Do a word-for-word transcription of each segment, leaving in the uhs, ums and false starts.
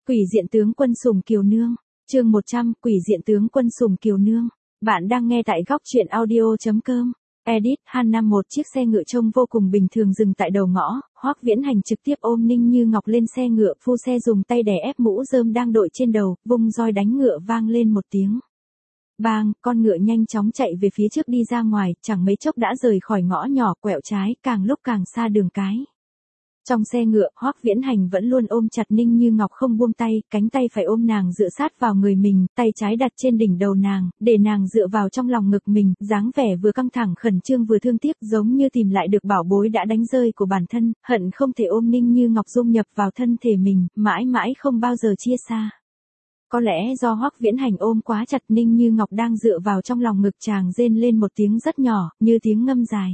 Quỷ diện tướng quân Sùng Kiều Nương, chương một trăm, Quỷ diện tướng quân Sùng Kiều Nương. Bạn đang nghe tại góc truyện audio chấm com. Edit, Han năm một chiếc xe ngựa trông vô cùng bình thường dừng tại đầu ngõ, Hoắc Viễn Hành trực tiếp ôm Ninh Như Ngọc lên xe ngựa, phu xe dùng tay đè ép mũ rơm đang đội trên đầu, vung roi đánh ngựa vang lên một tiếng. Bang, con ngựa nhanh chóng chạy về phía trước đi ra ngoài, chẳng mấy chốc đã rời khỏi ngõ nhỏ, quẹo trái, càng lúc càng xa đường cái. Trong xe ngựa, Hoắc Viễn Hành vẫn luôn ôm chặt Ninh Như Ngọc không buông tay, cánh tay phải ôm nàng dựa sát vào người mình, tay trái đặt trên đỉnh đầu nàng, để nàng dựa vào trong lòng ngực mình, dáng vẻ vừa căng thẳng khẩn trương vừa thương tiếc, giống như tìm lại được bảo bối đã đánh rơi của bản thân, hận không thể ôm Ninh Như Ngọc dung nhập vào thân thể mình, mãi mãi không bao giờ chia xa. Có lẽ do Hoắc Viễn Hành ôm quá chặt, Ninh Như Ngọc đang dựa vào trong lòng ngực chàng rên lên một tiếng rất nhỏ, như tiếng ngâm dài.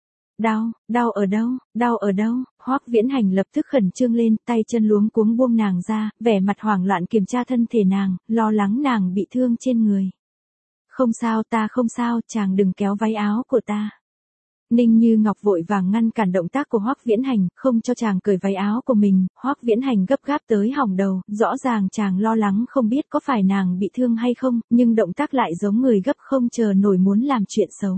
Đau, đau ở đâu, đau ở đâu? Hoắc Viễn Hành lập tức khẩn trương lên, tay chân luống cuống buông nàng ra, vẻ mặt hoảng loạn kiểm tra thân thể nàng, lo lắng nàng bị thương trên người. Không sao, ta không sao, chàng đừng kéo váy áo của ta. Ninh Như Ngọc vội vàng ngăn cản động tác của Hoắc Viễn Hành, không cho chàng cởi váy áo của mình. Hoắc Viễn Hành gấp gáp tới hỏng đầu, rõ ràng chàng lo lắng không biết có phải nàng bị thương hay không, nhưng động tác lại giống người gấp không chờ nổi muốn làm chuyện xấu.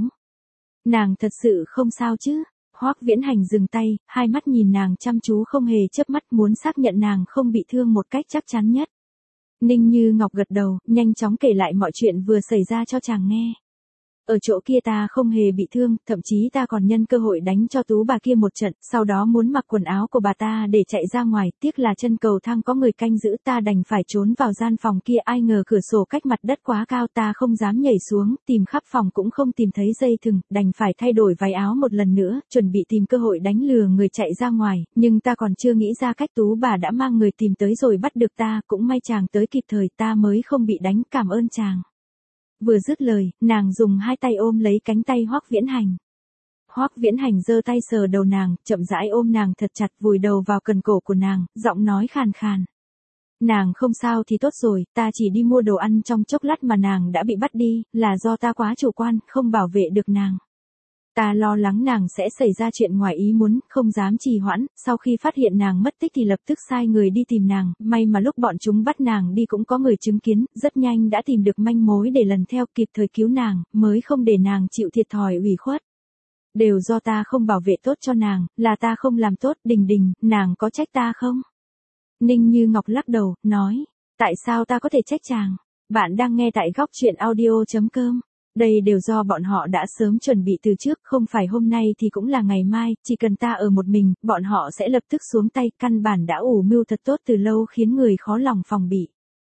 Nàng thật sự không sao chứ? Hoắc Viễn Hành dừng tay, hai mắt nhìn nàng chăm chú không hề chớp mắt, muốn xác nhận nàng không bị thương một cách chắc chắn nhất. Ninh Như Ngọc gật đầu, nhanh chóng kể lại mọi chuyện vừa xảy ra cho chàng nghe. Ở chỗ kia ta không hề bị thương, thậm chí ta còn nhân cơ hội đánh cho tú bà kia một trận, sau đó muốn mặc quần áo của bà ta để chạy ra ngoài, tiếc là chân cầu thang có người canh giữ, ta đành phải trốn vào gian phòng kia, ai ngờ cửa sổ cách mặt đất quá cao, ta không dám nhảy xuống, tìm khắp phòng cũng không tìm thấy dây thừng, đành phải thay đổi váy áo một lần nữa, chuẩn bị tìm cơ hội đánh lừa người chạy ra ngoài, nhưng ta còn chưa nghĩ ra cách, tú bà đã mang người tìm tới rồi bắt được ta, cũng may chàng tới kịp thời, ta mới không bị đánh, cảm ơn chàng. Vừa dứt lời, nàng dùng hai tay ôm lấy cánh tay Hoắc Viễn Hành. Hoắc Viễn Hành giơ tay sờ đầu nàng, chậm rãi ôm nàng thật chặt, vùi đầu vào cần cổ của nàng, giọng nói khàn khàn. Nàng không sao thì tốt rồi, ta chỉ đi mua đồ ăn trong chốc lát mà nàng đã bị bắt đi, là do ta quá chủ quan, không bảo vệ được nàng. Ta lo lắng nàng sẽ xảy ra chuyện ngoài ý muốn, không dám trì hoãn, sau khi phát hiện nàng mất tích thì lập tức sai người đi tìm nàng, may mà lúc bọn chúng bắt nàng đi cũng có người chứng kiến, rất nhanh đã tìm được manh mối để lần theo, kịp thời cứu nàng, mới không để nàng chịu thiệt thòi ủy khuất. Đều do ta không bảo vệ tốt cho nàng, là ta không làm tốt, Đình Đình, nàng có trách ta không? Ninh Như Ngọc lắc đầu, nói, tại sao ta có thể trách chàng? Bạn đang nghe tại góc truyện audio chấm com. Đây đều do bọn họ đã sớm chuẩn bị từ trước, không phải hôm nay thì cũng là ngày mai, chỉ cần ta ở một mình, bọn họ sẽ lập tức xuống tay, căn bản đã ủ mưu thật tốt từ lâu khiến người khó lòng phòng bị.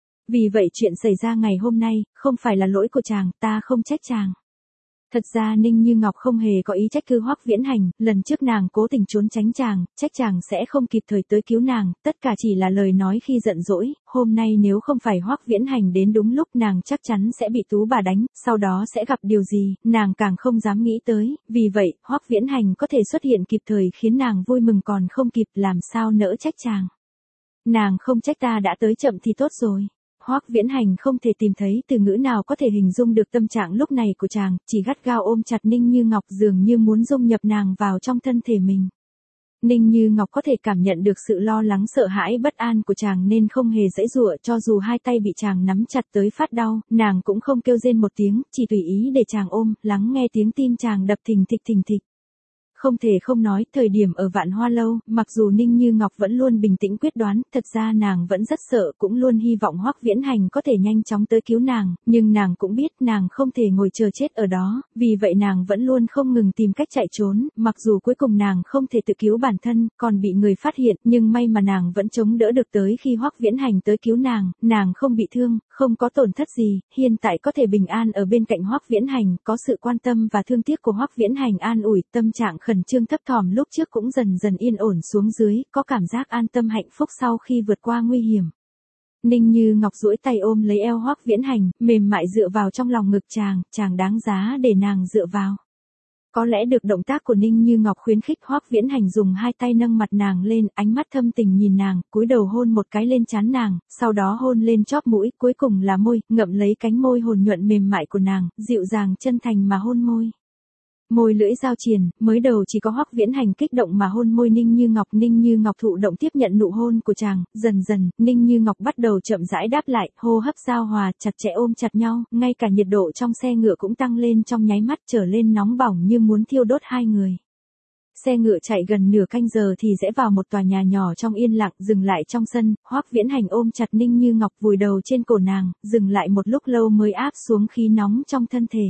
Vì vậy chuyện xảy ra ngày hôm nay, không phải là lỗi của chàng, ta không trách chàng. Thật ra Ninh Như Ngọc không hề có ý trách cứ Hoắc Viễn Hành, lần trước nàng cố tình trốn tránh chàng, trách chàng sẽ không kịp thời tới cứu nàng, tất cả chỉ là lời nói khi giận dỗi, hôm nay nếu không phải Hoắc Viễn Hành đến đúng lúc nàng chắc chắn sẽ bị tú bà đánh, sau đó sẽ gặp điều gì, nàng càng không dám nghĩ tới, vì vậy, Hoắc Viễn Hành có thể xuất hiện kịp thời khiến nàng vui mừng còn không kịp, làm sao nỡ trách chàng. Nàng không trách ta đã tới chậm thì tốt rồi. Hoắc Viễn Hành không thể tìm thấy từ ngữ nào có thể hình dung được tâm trạng lúc này của chàng, chỉ gắt gao ôm chặt Ninh Như Ngọc dường như muốn dung nhập nàng vào trong thân thể mình. Ninh Như Ngọc có thể cảm nhận được sự lo lắng sợ hãi bất an của chàng nên không hề giãy giụa, cho dù hai tay bị chàng nắm chặt tới phát đau, nàng cũng không kêu rên một tiếng, chỉ tùy ý để chàng ôm, lắng nghe tiếng tim chàng đập thình thịch thình thịch. Không thể không nói, thời điểm ở Vạn Hoa Lâu, mặc dù Ninh Như Ngọc vẫn luôn bình tĩnh quyết đoán, thật ra nàng vẫn rất sợ, cũng luôn hy vọng Hoắc Viễn Hành có thể nhanh chóng tới cứu nàng, nhưng nàng cũng biết nàng không thể ngồi chờ chết ở đó, vì vậy nàng vẫn luôn không ngừng tìm cách chạy trốn, mặc dù cuối cùng nàng không thể tự cứu bản thân, còn bị người phát hiện, nhưng may mà nàng vẫn chống đỡ được tới khi Hoắc Viễn Hành tới cứu nàng, nàng không bị thương, không có tổn thất gì, hiện tại có thể bình an ở bên cạnh Hoắc Viễn Hành, có sự quan tâm và thương tiếc của Hoắc Viễn Hành an ủi, tâm trạng khẩn trương thấp thỏm lúc trước cũng dần dần yên ổn xuống dưới, có cảm giác an tâm hạnh phúc sau khi vượt qua nguy hiểm. Ninh Như Ngọc duỗi tay ôm lấy eo Hoắc Viễn Hành, mềm mại dựa vào trong lòng ngực chàng, chàng đáng giá để nàng dựa vào. Có lẽ được động tác của Ninh Như Ngọc khuyến khích, Hoắc Viễn Hành dùng hai tay nâng mặt nàng lên, ánh mắt thâm tình nhìn nàng, cúi đầu hôn một cái lên trán nàng, sau đó hôn lên chóp mũi, cuối cùng là môi, ngậm lấy cánh môi hồn nhuận mềm mại của nàng, dịu dàng chân thành mà hôn môi. Môi lưỡi giao triền, mới đầu chỉ có Hoắc Viễn Hành kích động mà hôn môi Ninh Như Ngọc, Ninh Như Ngọc thụ động tiếp nhận nụ hôn của chàng, dần dần, Ninh Như Ngọc bắt đầu chậm rãi đáp lại, hô hấp giao hòa, chặt chẽ ôm chặt nhau, ngay cả nhiệt độ trong xe ngựa cũng tăng lên trong nháy mắt, trở lên nóng bỏng như muốn thiêu đốt hai người. Xe ngựa chạy gần nửa canh giờ thì rẽ vào một tòa nhà nhỏ trong yên lặng, dừng lại trong sân, Hoắc Viễn Hành ôm chặt Ninh Như Ngọc vùi đầu trên cổ nàng, dừng lại một lúc lâu mới áp xuống khí nóng trong thân thể.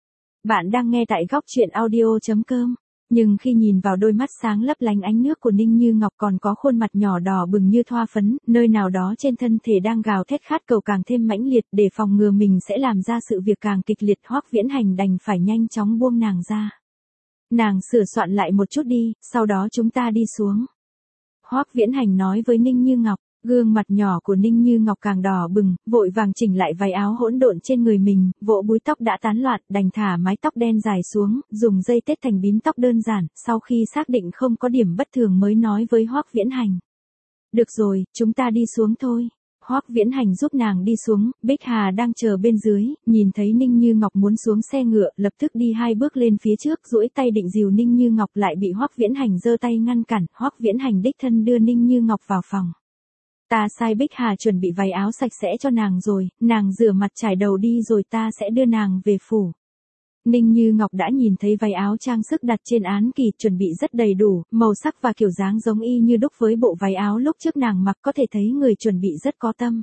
Bạn đang nghe tại góc truyện audio chấm com. Nhưng khi nhìn vào đôi mắt sáng lấp lánh ánh nước của Ninh Như Ngọc còn có khuôn mặt nhỏ đỏ bừng như thoa phấn, nơi nào đó trên thân thể đang gào thét khát cầu càng thêm mãnh liệt, để phòng ngừa mình sẽ làm ra sự việc càng kịch liệt, Hoắc Viễn Hành đành phải nhanh chóng buông nàng ra. Nàng sửa soạn lại một chút đi, sau đó chúng ta đi xuống. Hoắc Viễn Hành nói với Ninh Như Ngọc. Gương mặt nhỏ của Ninh Như Ngọc càng đỏ bừng, vội vàng chỉnh lại váy áo hỗn độn trên người mình, vỗ búi tóc đã tán loạn, đành thả mái tóc đen dài xuống, dùng dây tết thành bím tóc đơn giản, sau khi xác định không có điểm bất thường mới nói với Hoắc Viễn Hành. Được rồi, chúng ta đi xuống thôi. Hoắc Viễn Hành giúp nàng đi xuống, Bích Hà đang chờ bên dưới, nhìn thấy Ninh Như Ngọc muốn xuống xe ngựa, lập tức đi hai bước lên phía trước, duỗi tay định dìu Ninh Như Ngọc lại bị Hoắc Viễn Hành giơ tay ngăn cản, Hoắc Viễn Hành đích thân đưa Ninh Như Ngọc vào phòng. Ta sai Bích Hà chuẩn bị váy áo sạch sẽ cho nàng rồi, nàng rửa mặt trải đầu đi rồi ta sẽ đưa nàng về phủ. Ninh Như Ngọc đã nhìn thấy váy áo trang sức đặt trên án kỳ, chuẩn bị rất đầy đủ, màu sắc và kiểu dáng giống y như đúc với bộ váy áo lúc trước nàng mặc, có thể thấy người chuẩn bị rất có tâm.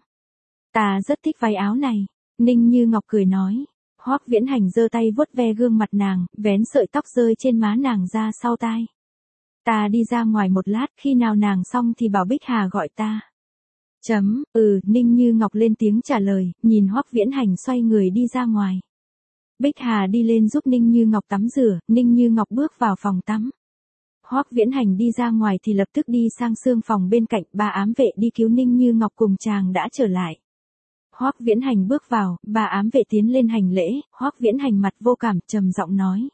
Ta rất thích váy áo này, Ninh Như Ngọc cười nói. Hoắc Viễn Hành giơ tay vuốt ve gương mặt nàng, vén sợi tóc rơi trên má nàng ra sau tai. Ta đi ra ngoài một lát, khi nào nàng xong thì bảo Bích Hà gọi ta. Chấm, ừ, Ninh Như Ngọc lên tiếng trả lời, nhìn Hoắc Viễn Hành xoay người đi ra ngoài. Bích Hà đi lên giúp Ninh Như Ngọc tắm rửa, Ninh Như Ngọc bước vào phòng tắm. Hoắc Viễn Hành đi ra ngoài thì lập tức đi sang xương phòng bên cạnh, ba ám vệ đi cứu Ninh Như Ngọc cùng chàng đã trở lại. Hoắc Viễn Hành bước vào, ba ám vệ tiến lên hành lễ, Hoắc Viễn Hành mặt vô cảm, trầm giọng nói.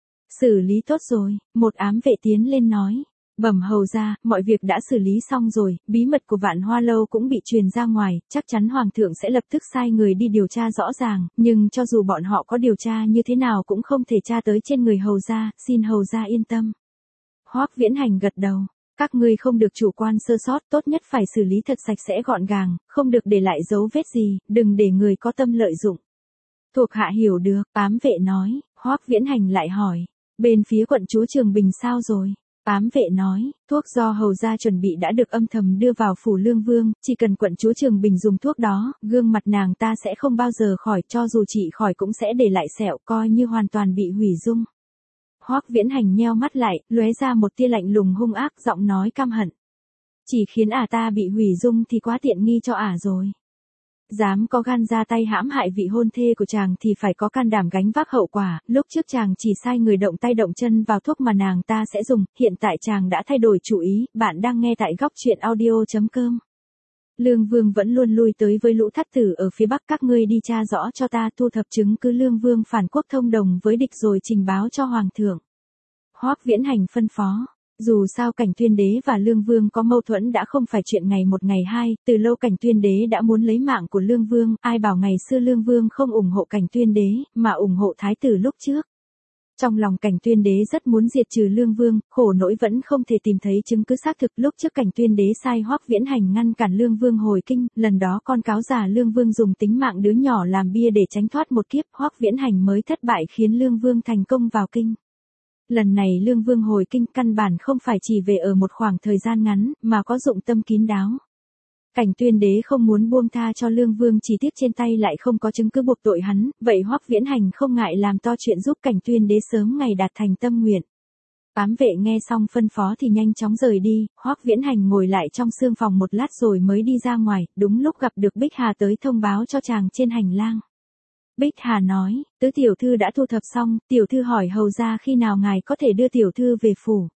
Xử lý tốt rồi, một ám vệ tiến lên nói. Bẩm hầu ra, mọi việc đã xử lý xong rồi, bí mật của Vạn Hoa Lâu cũng bị truyền ra ngoài, chắc chắn Hoàng thượng sẽ lập tức sai người đi điều tra rõ ràng, nhưng cho dù bọn họ có điều tra như thế nào cũng không thể tra tới trên người hầu ra, xin hầu ra yên tâm. Hoắc Viễn Hành gật đầu, các ngươi không được chủ quan sơ sót, tốt nhất phải xử lý thật sạch sẽ gọn gàng, không được để lại dấu vết gì, đừng để người có tâm lợi dụng. Thuộc hạ hiểu được, ám vệ nói, Hoắc Viễn Hành lại hỏi, bên phía quận chúa Trường Bình sao rồi? Ám vệ nói, thuốc do hầu gia chuẩn bị đã được âm thầm đưa vào phủ Lương Vương, chỉ cần quận chúa Trường Bình dùng thuốc đó, gương mặt nàng ta sẽ không bao giờ khỏi, cho dù trị khỏi cũng sẽ để lại sẹo, coi như hoàn toàn bị hủy dung. Hoắc Viễn Hành nheo mắt lại, lóe ra một tia lạnh lùng hung ác, giọng nói căm hận. Chỉ khiến ả ta bị hủy dung thì quá tiện nghi cho ả rồi. Dám có gan ra tay hãm hại vị hôn thê của chàng thì phải có can đảm gánh vác hậu quả, lúc trước chàng chỉ sai người động tay động chân vào thuốc mà nàng ta sẽ dùng, hiện tại chàng đã thay đổi chủ ý, bạn đang nghe tại góc truyện audio chấm com. Lương Vương vẫn luôn lui tới với lũ thắt tử ở phía Bắc, các ngươi đi tra rõ cho ta, thu thập chứng cứ Lương Vương phản quốc thông đồng với địch rồi trình báo cho Hoàng thượng. Hoắc Viễn Hành phân phó. Dù sao Cảnh Tuyên Đế và Lương Vương có mâu thuẫn đã không phải chuyện ngày một ngày hai, từ lâu Cảnh Tuyên Đế đã muốn lấy mạng của Lương Vương, ai bảo ngày xưa Lương Vương không ủng hộ Cảnh Tuyên Đế, mà ủng hộ Thái tử lúc trước. Trong lòng Cảnh Tuyên Đế rất muốn diệt trừ Lương Vương, khổ nỗi vẫn không thể tìm thấy chứng cứ xác thực. Lúc trước Cảnh Tuyên Đế sai Hoắc Viễn Hành ngăn cản Lương Vương hồi kinh, lần đó con cáo già Lương Vương dùng tính mạng đứa nhỏ làm bia để tránh thoát một kiếp, Hoắc Viễn Hành mới thất bại khiến Lương Vương thành công vào kinh. Lần này Lương Vương hồi kinh căn bản không phải chỉ về ở một khoảng thời gian ngắn, mà có dụng tâm kín đáo. Cảnh Tuyên Đế không muốn buông tha cho Lương Vương, chỉ tiếc trên tay lại không có chứng cứ buộc tội hắn, vậy Hoắc Viễn Hành không ngại làm to chuyện giúp Cảnh Tuyên Đế sớm ngày đạt thành tâm nguyện. Ám vệ nghe xong phân phó thì nhanh chóng rời đi, Hoắc Viễn Hành ngồi lại trong xương phòng một lát rồi mới đi ra ngoài, đúng lúc gặp được Bích Hà tới thông báo cho chàng trên hành lang. Bích Hà nói, tứ tiểu thư đã thu thập xong, tiểu thư hỏi hầu ra khi nào ngài có thể đưa tiểu thư về phủ.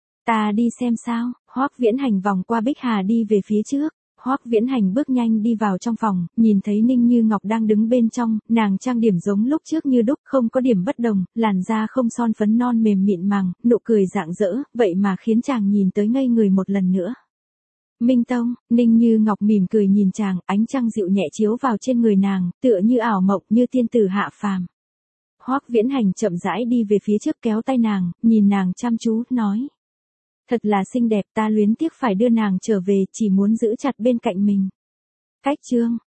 Ta đi xem sao, Hoắc Viễn Hành vòng qua Bích Hà đi về phía trước. Hoắc Viễn Hành bước nhanh đi vào trong phòng, nhìn thấy Ninh Như Ngọc đang đứng bên trong, nàng trang điểm giống lúc trước như đúc, không có điểm bất đồng, làn da không son phấn non mềm mịn màng, nụ cười rạng rỡ, vậy mà khiến chàng nhìn tới ngây người một lần nữa. Minh Tông, Ninh Như Ngọc mỉm cười nhìn chàng, ánh trăng dịu nhẹ chiếu vào trên người nàng, tựa như ảo mộng, như tiên tử hạ phàm. Hoắc Viễn Hành chậm rãi đi về phía trước kéo tay nàng, nhìn nàng chăm chú, nói. Thật là xinh đẹp, ta luyến tiếc phải đưa nàng trở về, chỉ muốn giữ chặt bên cạnh mình. Cách chương